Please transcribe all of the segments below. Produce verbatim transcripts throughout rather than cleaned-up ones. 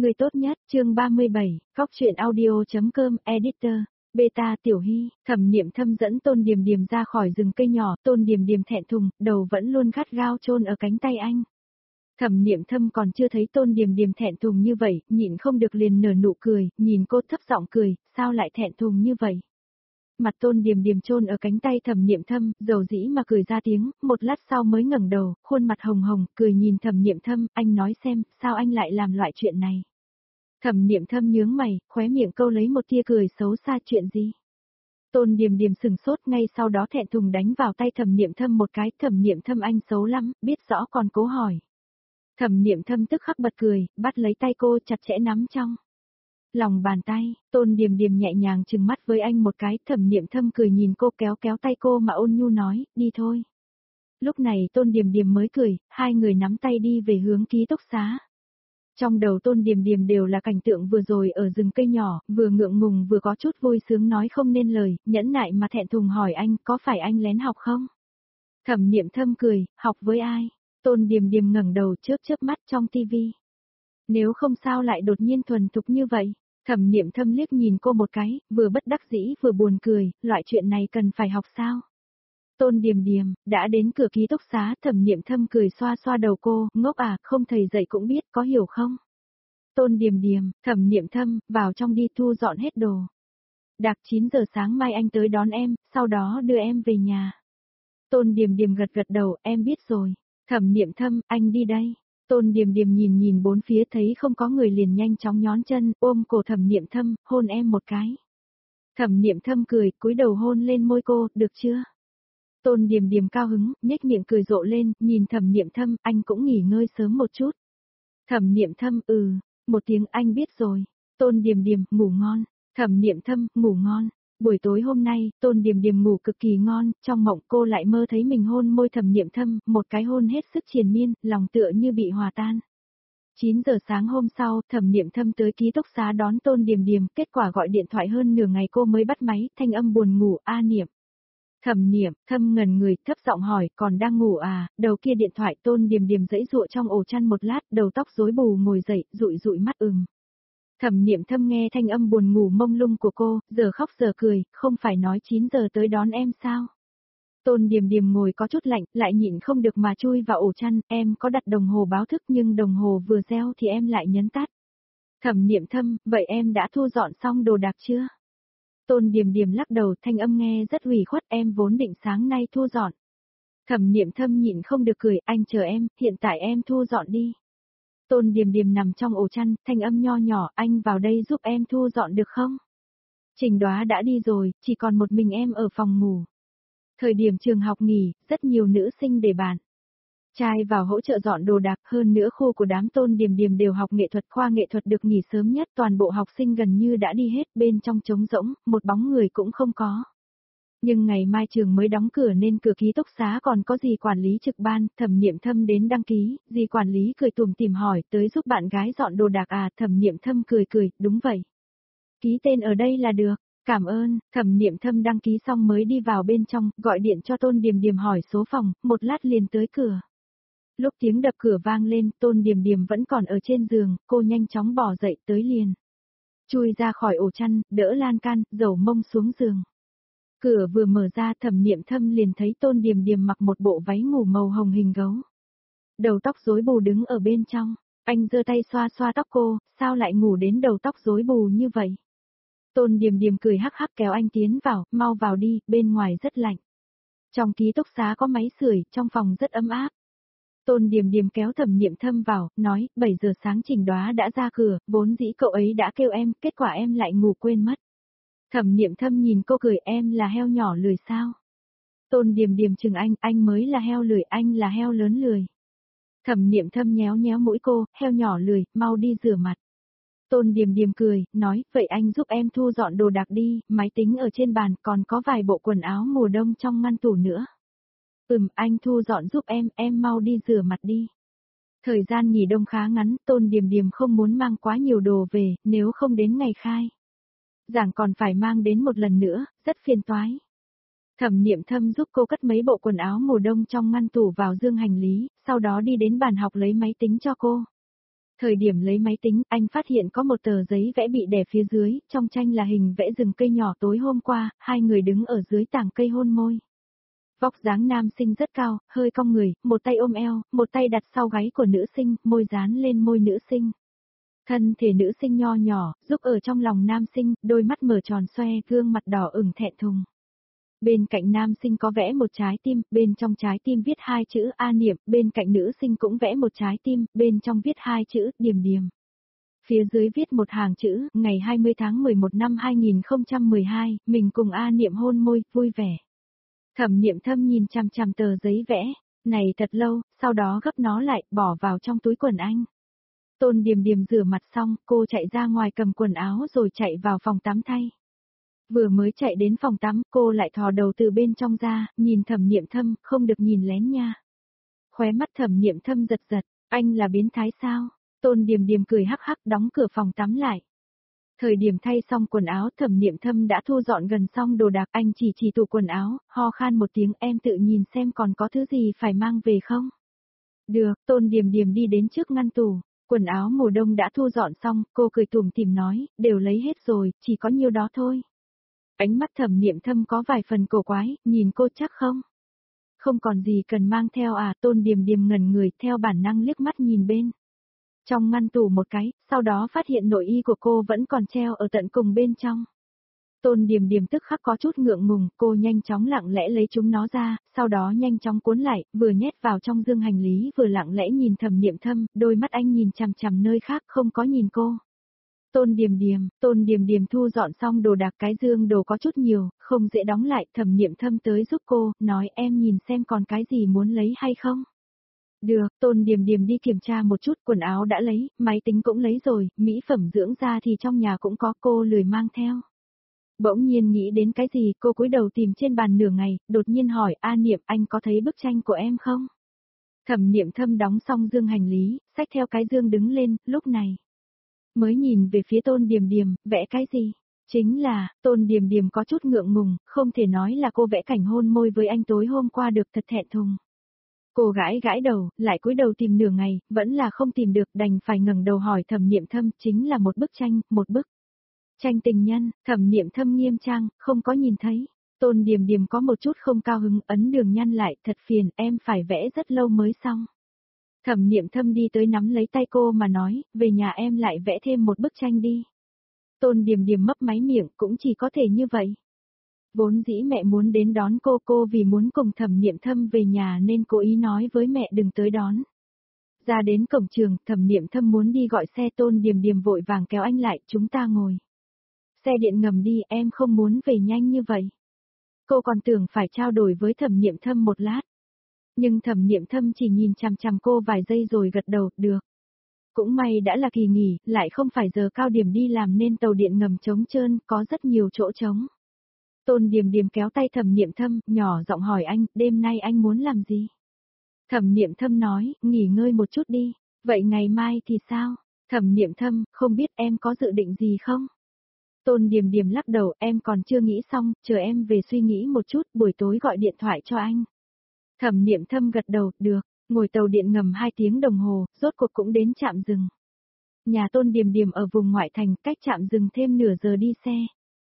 Người tốt nhất, chương ba mươi bảy, Phóc truyện audio.com, editor, beta Tiểu Hy, Thẩm Niệm Thâm dẫn Tôn Điềm Điềm ra khỏi rừng cây nhỏ, Tôn Điềm Điềm thẹn thùng, đầu vẫn luôn gắt gao chôn ở cánh tay anh. Thẩm Niệm Thâm còn chưa thấy Tôn Điềm Điềm thẹn thùng như vậy, nhịn không được liền nở nụ cười, nhìn cô thấp giọng cười, sao lại thẹn thùng như vậy? Mặt Tôn Điềm Điềm chôn ở cánh tay Thẩm Niệm Thâm, dầu dĩ mà cười ra tiếng, một lát sau mới ngẩng đầu, khuôn mặt hồng hồng, cười nhìn Thẩm Niệm Thâm, anh nói xem, sao anh lại làm loại chuyện này? Thẩm Niệm Thâm nhướng mày, khóe miệng câu lấy một tia cười xấu xa, chuyện gì? Tôn Điềm Điềm sừng sốt, ngay sau đó thẹn thùng đánh vào tay Thẩm Niệm Thâm một cái, Thẩm Niệm Thâm anh xấu lắm, biết rõ còn cố hỏi. Thẩm Niệm Thâm tức khắc bật cười, bắt lấy tay cô chặt chẽ nắm trong lòng bàn tay, Tôn Điềm Điềm nhẹ nhàng trừng mắt với anh một cái, Thẩm Niệm Thâm cười nhìn cô kéo kéo tay cô mà ôn nhu nói, đi thôi. Lúc này Tôn Điềm Điềm mới cười, hai người nắm tay đi về hướng ký túc xá. Trong đầu Tôn Điềm Điềm đều là cảnh tượng vừa rồi ở rừng cây nhỏ, vừa ngượng ngùng vừa có chút vui sướng nói không nên lời, nhẫn nại mà thẹn thùng hỏi anh, có phải anh lén học không? Thẩm Niệm Thâm cười, học với ai? Tôn Điềm Điềm ngẩng đầu chớp chớp mắt trong tivi. Nếu không sao lại đột nhiên thuần thục như vậy? Thẩm Niệm Thâm liếc nhìn cô một cái, vừa bất đắc dĩ vừa buồn cười, loại chuyện này cần phải học sao? Tôn Điềm Điềm, đã đến cửa ký túc xá, Thẩm Niệm Thâm cười xoa xoa đầu cô, ngốc à, không thầy dạy cũng biết, có hiểu không? Tôn Điềm Điềm, Thẩm Niệm Thâm, vào trong đi thu dọn hết đồ. Đạc chín giờ sáng mai anh tới đón em, sau đó đưa em về nhà. Tôn Điềm Điềm gật gật đầu, em biết rồi. Thẩm Niệm Thâm, anh đi đây. Tôn Điềm Điềm nhìn nhìn bốn phía thấy không có người liền nhanh chóng nhón chân, ôm cổ Thẩm Niệm Thâm, hôn em một cái. Thẩm Niệm Thâm cười, cúi đầu hôn lên môi cô, được chưa? Tôn Điềm Điềm cao hứng, nhếch miệng cười rộ lên, nhìn Thẩm Niệm Thâm, anh cũng nghỉ ngơi sớm một chút. Thẩm Niệm Thâm, ừ, một tiếng anh biết rồi. Tôn Điềm Điềm, ngủ ngon. Thẩm Niệm Thâm, ngủ ngon. Buổi tối hôm nay, Tôn Điềm Điềm ngủ cực kỳ ngon, trong mộng cô lại mơ thấy mình hôn môi Thẩm Niệm Thâm, một cái hôn hết sức triền miên, lòng tựa như bị hòa tan. chín giờ sáng hôm sau, Thẩm Niệm Thâm tới ký túc xá đón Tôn Điềm Điềm, kết quả gọi điện thoại hơn nửa ngày cô mới bắt máy, thanh âm buồn ngủ, a Niệm. Thẩm Niệm Thâm ngẩn người, thấp giọng hỏi, còn đang ngủ à? Đầu kia điện thoại Tôn Điềm Điềm giãy giụa trong ổ chăn một lát, đầu tóc rối bù ngồi dậy, dụi dụi mắt ừm. Thẩm Niệm Thâm nghe thanh âm buồn ngủ mông lung của cô, giờ khóc giờ cười, không phải nói chín giờ tới đón em sao? Tôn Điềm Điềm ngồi có chút lạnh, lại nhịn không được mà chui vào ổ chăn, em có đặt đồng hồ báo thức nhưng đồng hồ vừa reo thì em lại nhấn tắt. Thẩm Niệm Thâm, vậy em đã thu dọn xong đồ đạc chưa? Tôn Điềm Điềm lắc đầu, thanh âm nghe rất ủy khuất, em vốn định sáng nay thu dọn. Thẩm Niệm Thâm nhịn không được cười, anh chờ em, hiện tại em thu dọn đi. Tôn Điềm Điềm nằm trong ổ chăn, thanh âm nho nhỏ, anh vào đây giúp em thu dọn được không? Trình Đoá đã đi rồi, chỉ còn một mình em ở phòng ngủ. Thời điểm trường học nghỉ, rất nhiều nữ sinh để bàn trai vào hỗ trợ dọn đồ đạc, hơn nữa khu của đám Tôn Điềm Điềm đều học nghệ thuật, khoa nghệ thuật được nghỉ sớm nhất, toàn bộ học sinh gần như đã đi hết, bên trong trống rỗng, một bóng người cũng không có. Nhưng ngày mai trường mới đóng cửa nên cửa ký túc xá còn có dì quản lý trực ban, Thẩm Niệm Thâm đến đăng ký, dì quản lý cười tủm tỉm hỏi, tới giúp bạn gái dọn đồ đạc à? Thẩm Niệm Thâm cười cười, đúng vậy. Ký tên ở đây là được. Cảm ơn, Thẩm Niệm Thâm đăng ký xong mới đi vào bên trong, gọi điện cho Tôn Điềm Điềm hỏi số phòng, một lát liền tới cửa. Lúc tiếng đập cửa vang lên, Tôn Điềm Điềm vẫn còn ở trên giường, cô nhanh chóng bỏ dậy tới liền. Chui ra khỏi ổ chăn, đỡ lan can, dầu mông xuống giường. Cửa vừa mở ra, Thẩm Niệm Thâm liền thấy Tôn Điềm Điềm mặc một bộ váy ngủ màu hồng hình gấu. Đầu tóc rối bù đứng ở bên trong, anh giơ tay xoa xoa tóc cô, sao lại ngủ đến đầu tóc rối bù như vậy? Tôn Điềm Điềm cười hắc hắc kéo anh tiến vào, mau vào đi, bên ngoài rất lạnh. Trong ký túc xá có máy sưởi, trong phòng rất ấm áp. Tôn Điềm Điềm kéo Thẩm Niệm Thâm vào, nói, bảy giờ sáng Trình Đoá đã ra cửa, vốn dĩ cậu ấy đã kêu em, kết quả em lại ngủ quên mất. Thẩm Niệm Thâm nhìn cô cười, em là heo nhỏ lười sao? Tôn Điềm Điềm chừng anh, anh mới là heo lười, anh là heo lớn lười. Thẩm Niệm Thâm nhéo nhéo mũi cô, heo nhỏ lười, mau đi rửa mặt. Tôn Điềm Điềm cười, nói, vậy anh giúp em thu dọn đồ đạc đi, máy tính ở trên bàn, còn có vài bộ quần áo mùa đông trong ngăn tủ nữa. Ừm, anh thu dọn giúp em, em mau đi rửa mặt đi. Thời gian nghỉ đông khá ngắn, Tôn Điềm Điềm không muốn mang quá nhiều đồ về, nếu không đến ngày khai giảng còn phải mang đến một lần nữa, rất phiền toái. Thẩm Niệm Thâm giúp cô cất mấy bộ quần áo mùa đông trong ngăn tủ vào dương hành lý, sau đó đi đến bàn học lấy máy tính cho cô. Thời điểm lấy máy tính, anh phát hiện có một tờ giấy vẽ bị đè phía dưới, trong tranh là hình vẽ rừng cây nhỏ tối hôm qua, hai người đứng ở dưới tảng cây hôn môi. Vóc dáng nam sinh rất cao, hơi cong người, một tay ôm eo, một tay đặt sau gáy của nữ sinh, môi dán lên môi nữ sinh. Thân thể nữ sinh nho nhỏ, giúp ở trong lòng nam sinh, đôi mắt mở tròn xoe, gương mặt đỏ ửng thẹn thùng. Bên cạnh nam sinh có vẽ một trái tim, bên trong trái tim viết hai chữ A Niệm, bên cạnh nữ sinh cũng vẽ một trái tim, bên trong viết hai chữ Điềm Điềm. Phía dưới viết một hàng chữ, ngày hai mươi tháng mười một năm hai nghìn không trăm mười hai, mình cùng A Niệm hôn môi, vui vẻ. Thẩm Niệm Thâm nhìn chằm chằm tờ giấy vẽ, này thật lâu, sau đó gấp nó lại, bỏ vào trong túi quần anh. Tôn Điềm Điềm rửa mặt xong, cô chạy ra ngoài cầm quần áo rồi chạy vào phòng tắm thay. Vừa mới chạy đến phòng tắm, cô lại thò đầu từ bên trong ra, nhìn Thẩm Niệm Thâm, không được nhìn lén nha. Khóe mắt Thẩm Niệm Thâm giật giật, anh là biến thái sao? Tôn Điềm Điềm cười hắc hắc đóng cửa phòng tắm lại. Thời điểm thay xong quần áo, Thẩm Niệm Thâm đã thu dọn gần xong đồ đạc, anh chỉ chỉ tủ quần áo, ho khan một tiếng, em tự nhìn xem còn có thứ gì phải mang về không? Được, Tôn Điềm Điềm đi đến trước ngăn tủ, quần áo mùa đông đã thu dọn xong, cô cười tủm tỉm nói, đều lấy hết rồi, chỉ có nhiêu đó thôi. Ánh mắt Thẩm Niệm Thâm có vài phần cổ quái, nhìn cô chắc không? Không còn gì cần mang theo à? Tôn Điềm Điềm ngẩn người, theo bản năng liếc mắt nhìn bên trong ngăn tủ một cái, sau đó phát hiện nội y của cô vẫn còn treo ở tận cùng bên trong. Tôn Điềm Điềm tức khắc có chút ngượng ngùng, cô nhanh chóng lặng lẽ lấy chúng nó ra, sau đó nhanh chóng cuốn lại, vừa nhét vào trong dương hành lý vừa lặng lẽ nhìn Thẩm Niệm Thâm, đôi mắt anh nhìn chằm chằm nơi khác không có nhìn cô. Tôn Điềm Điềm, Tôn Điềm Điềm thu dọn xong đồ đạc, cái dương đồ có chút nhiều, không dễ đóng lại, Thẩm Niệm Thâm tới giúp cô, nói em nhìn xem còn cái gì muốn lấy hay không. Được, Tôn Điềm Điềm đi kiểm tra một chút, quần áo đã lấy, máy tính cũng lấy rồi, mỹ phẩm dưỡng da thì trong nhà cũng có, cô lười mang theo. Bỗng nhiên nghĩ đến cái gì, cô cúi đầu tìm trên bàn nửa ngày, đột nhiên hỏi, A Niệm, anh có thấy bức tranh của em không? Thẩm Niệm Thâm đóng xong dương hành lý, xách theo cái dương đứng lên, lúc này mới nhìn về phía Tôn Điềm Điềm, vẽ cái gì? Chính là, Tôn Điềm Điềm có chút ngượng ngùng, không thể nói là cô vẽ cảnh hôn môi với anh tối hôm qua được, thật thẹn thùng. Cô gãi gãi đầu, lại cúi đầu tìm nửa ngày, vẫn là không tìm được, đành phải ngẩng đầu hỏi Thẩm Niệm Thâm, chính là một bức tranh, một bức tranh tình nhân. Thẩm Niệm Thâm nghiêm trang, không có nhìn thấy. Tôn Điềm Điềm có một chút không cao hứng, ấn đường nhăn lại, thật phiền, em phải vẽ rất lâu mới xong. Thẩm Niệm Thâm đi tới nắm lấy tay cô mà nói, về nhà em lại vẽ thêm một bức tranh đi. Tôn Điềm Điềm mấp máy miệng, cũng chỉ có thể như vậy. Vốn dĩ mẹ muốn đến đón cô, cô vì muốn cùng Thẩm Niệm Thâm về nhà nên cố ý nói với mẹ đừng tới đón. Ra đến cổng trường, Thẩm Niệm Thâm muốn đi gọi xe, Tôn Điềm Điềm vội vàng kéo anh lại, chúng ta ngồi xe điện ngầm đi, em không muốn về nhanh như vậy. Cô còn tưởng phải trao đổi với Thẩm Niệm Thâm một lát. Nhưng Thẩm Niệm Thâm chỉ nhìn chằm chằm cô vài giây rồi gật đầu, được. Cũng may đã là kỳ nghỉ, lại không phải giờ cao điểm đi làm nên tàu điện ngầm trống trơn, có rất nhiều chỗ trống. Tôn Điềm Điềm kéo tay Thẩm Niệm Thâm, nhỏ giọng hỏi anh, đêm nay anh muốn làm gì? Thẩm Niệm Thâm nói, nghỉ ngơi một chút đi, vậy ngày mai thì sao? Thẩm Niệm Thâm, không biết em có dự định gì không? Tôn Điềm Điềm lắc đầu, em còn chưa nghĩ xong, chờ em về suy nghĩ một chút, buổi tối gọi điện thoại cho anh. Thẩm Niệm Thâm gật đầu, được, ngồi tàu điện ngầm hai tiếng đồng hồ, rốt cuộc cũng đến trạm dừng. Nhà Tôn Điềm Điềm ở vùng ngoại thành, cách trạm dừng thêm nửa giờ đi xe.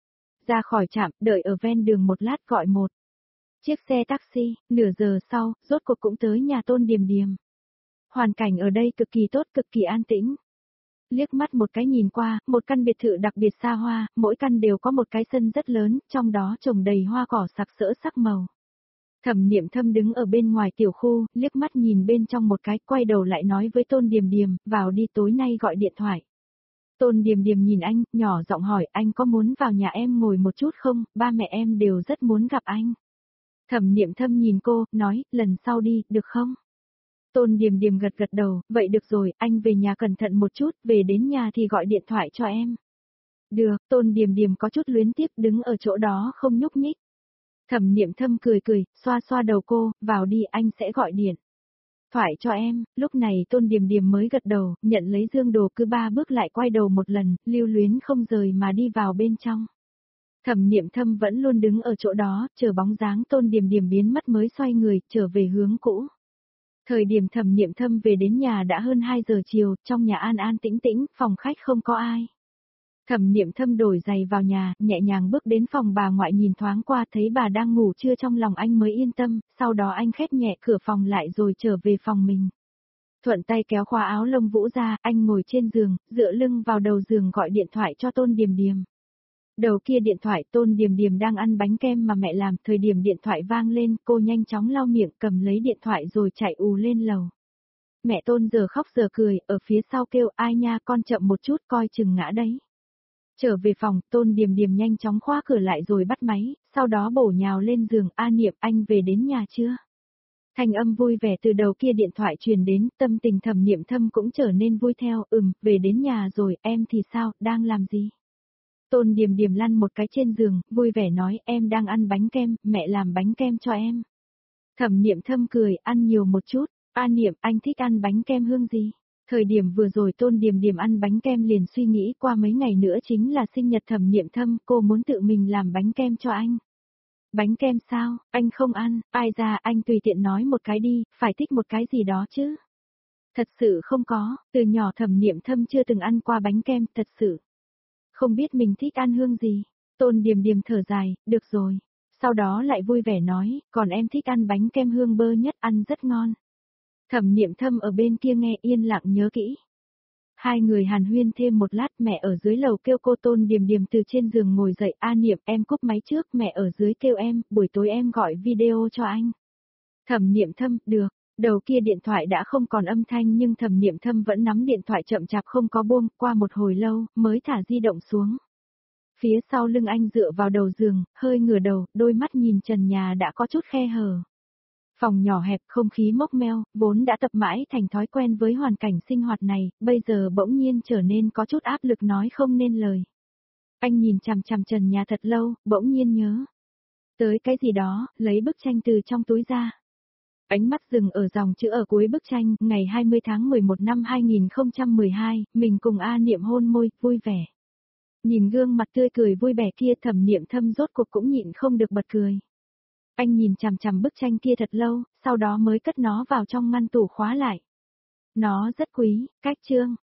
Ra khỏi trạm, đợi ở ven đường một lát gọi một chiếc xe taxi, nửa giờ sau, rốt cuộc cũng tới nhà Tôn Điềm Điềm. Hoàn cảnh ở đây cực kỳ tốt, cực kỳ an tĩnh. Liếc mắt một cái nhìn qua, một căn biệt thự đặc biệt xa hoa, mỗi căn đều có một cái sân rất lớn, trong đó trồng đầy hoa cỏ sặc sỡ sắc màu. Thẩm Niệm Thâm đứng ở bên ngoài tiểu khu, liếc mắt nhìn bên trong một cái, quay đầu lại nói với Tôn Điềm Điềm, vào đi, tối nay gọi điện thoại. Tôn Điềm Điềm nhìn anh, nhỏ giọng hỏi, anh có muốn vào nhà em ngồi một chút không, ba mẹ em đều rất muốn gặp anh. Thẩm Niệm Thâm nhìn cô, nói, lần sau đi, được không? Tôn Điềm Điềm gật gật đầu, vậy được rồi, anh về nhà cẩn thận một chút, về đến nhà thì gọi điện thoại cho em. Được, Tôn Điềm Điềm có chút luyến tiếc đứng ở chỗ đó không nhúc nhích. Thẩm Niệm Thâm cười cười, xoa xoa đầu cô, vào đi, anh sẽ gọi điện thoại cho em. Lúc này Tôn Điềm Điềm mới gật đầu, nhận lấy dương đồ, cứ ba bước lại quay đầu một lần, lưu luyến không rời mà đi vào bên trong. Thẩm Niệm Thâm vẫn luôn đứng ở chỗ đó, chờ bóng dáng Tôn Điềm Điềm biến mất mới xoay người, trở về hướng cũ. Thời điểm Thẩm Niệm Thâm về đến nhà đã hơn hai giờ chiều, trong nhà an an tĩnh tĩnh, phòng khách không có ai. Thẩm Niệm Thâm đổi giày vào nhà, nhẹ nhàng bước đến phòng bà ngoại nhìn thoáng qua thấy bà đang ngủ trưa trong lòng anh mới yên tâm, sau đó anh khép nhẹ cửa phòng lại rồi trở về phòng mình. Thuận tay kéo khóa áo lông vũ ra, anh ngồi trên giường, dựa lưng vào đầu giường gọi điện thoại cho Tôn Điềm Điềm. Đầu kia điện thoại Tôn Điềm Điềm đang ăn bánh kem mà mẹ làm, thời điểm điện thoại vang lên, cô nhanh chóng lau miệng cầm lấy điện thoại rồi chạy ù lên lầu. Mẹ Tôn giờ khóc giờ cười, ở phía sau kêu ai nha con chậm một chút coi chừng ngã đấy. Trở về phòng, Tôn Điềm Điềm nhanh chóng khóa cửa lại rồi bắt máy, sau đó bổ nhào lên giường, A Niệm anh về đến nhà chưa? Thanh âm vui vẻ từ đầu kia điện thoại truyền đến, tâm tình Thẩm Niệm Thâm cũng trở nên vui theo, ừm, về đến nhà rồi, em thì sao, đang làm gì? Tôn Điềm Điềm lăn một cái trên giường, vui vẻ nói, em đang ăn bánh kem, mẹ làm bánh kem cho em. Thẩm Niệm Thâm cười, ăn nhiều một chút, A Niệm anh thích ăn bánh kem hương gì? Thời điểm vừa rồi Tôn Điềm Điềm ăn bánh kem liền suy nghĩ qua mấy ngày nữa chính là sinh nhật Thẩm Niệm Thâm, cô muốn tự mình làm bánh kem cho anh. Bánh kem sao, anh không ăn, ai ra anh tùy tiện nói một cái đi, phải thích một cái gì đó chứ. Thật sự không có, từ nhỏ Thẩm Niệm Thâm chưa từng ăn qua bánh kem, thật sự. Không biết mình thích ăn hương gì, Tôn Điềm Điềm thở dài, được rồi. Sau đó lại vui vẻ nói, còn em thích ăn bánh kem hương bơ nhất, ăn rất ngon. Thẩm Niệm Thâm ở bên kia nghe yên lặng nhớ kỹ. Hai người hàn huyên thêm một lát, mẹ ở dưới lầu kêu cô Tôn Điềm Điềm từ trên giường ngồi dậy, A Niệm em cúp máy trước, mẹ ở dưới kêu em, buổi tối em gọi video cho anh. Thẩm Niệm Thâm, được, đầu kia điện thoại đã không còn âm thanh nhưng Thẩm Niệm Thâm vẫn nắm điện thoại chậm chạp không có buông, qua một hồi lâu, mới thả di động xuống. Phía sau lưng anh dựa vào đầu giường, hơi ngửa đầu, đôi mắt nhìn trần nhà đã có chút khe hở. Phòng nhỏ hẹp, không khí mốc meo, vốn đã tập mãi thành thói quen với hoàn cảnh sinh hoạt này, bây giờ bỗng nhiên trở nên có chút áp lực nói không nên lời. Anh nhìn chằm chằm trần nhà thật lâu, bỗng nhiên nhớ tới cái gì đó, lấy bức tranh từ trong túi ra. Ánh mắt dừng ở dòng chữ ở cuối bức tranh, ngày hai mươi tháng mười một năm hai nghìn không trăm mười hai, mình cùng A Niệm hôn môi, vui vẻ. Nhìn gương mặt tươi cười vui vẻ kia Thẩm Niệm Thâm rốt cuộc cũng nhịn không được bật cười. Anh nhìn chằm chằm bức tranh kia thật lâu, sau đó mới cất nó vào trong ngăn tủ khóa lại. Nó rất quý, cách chương.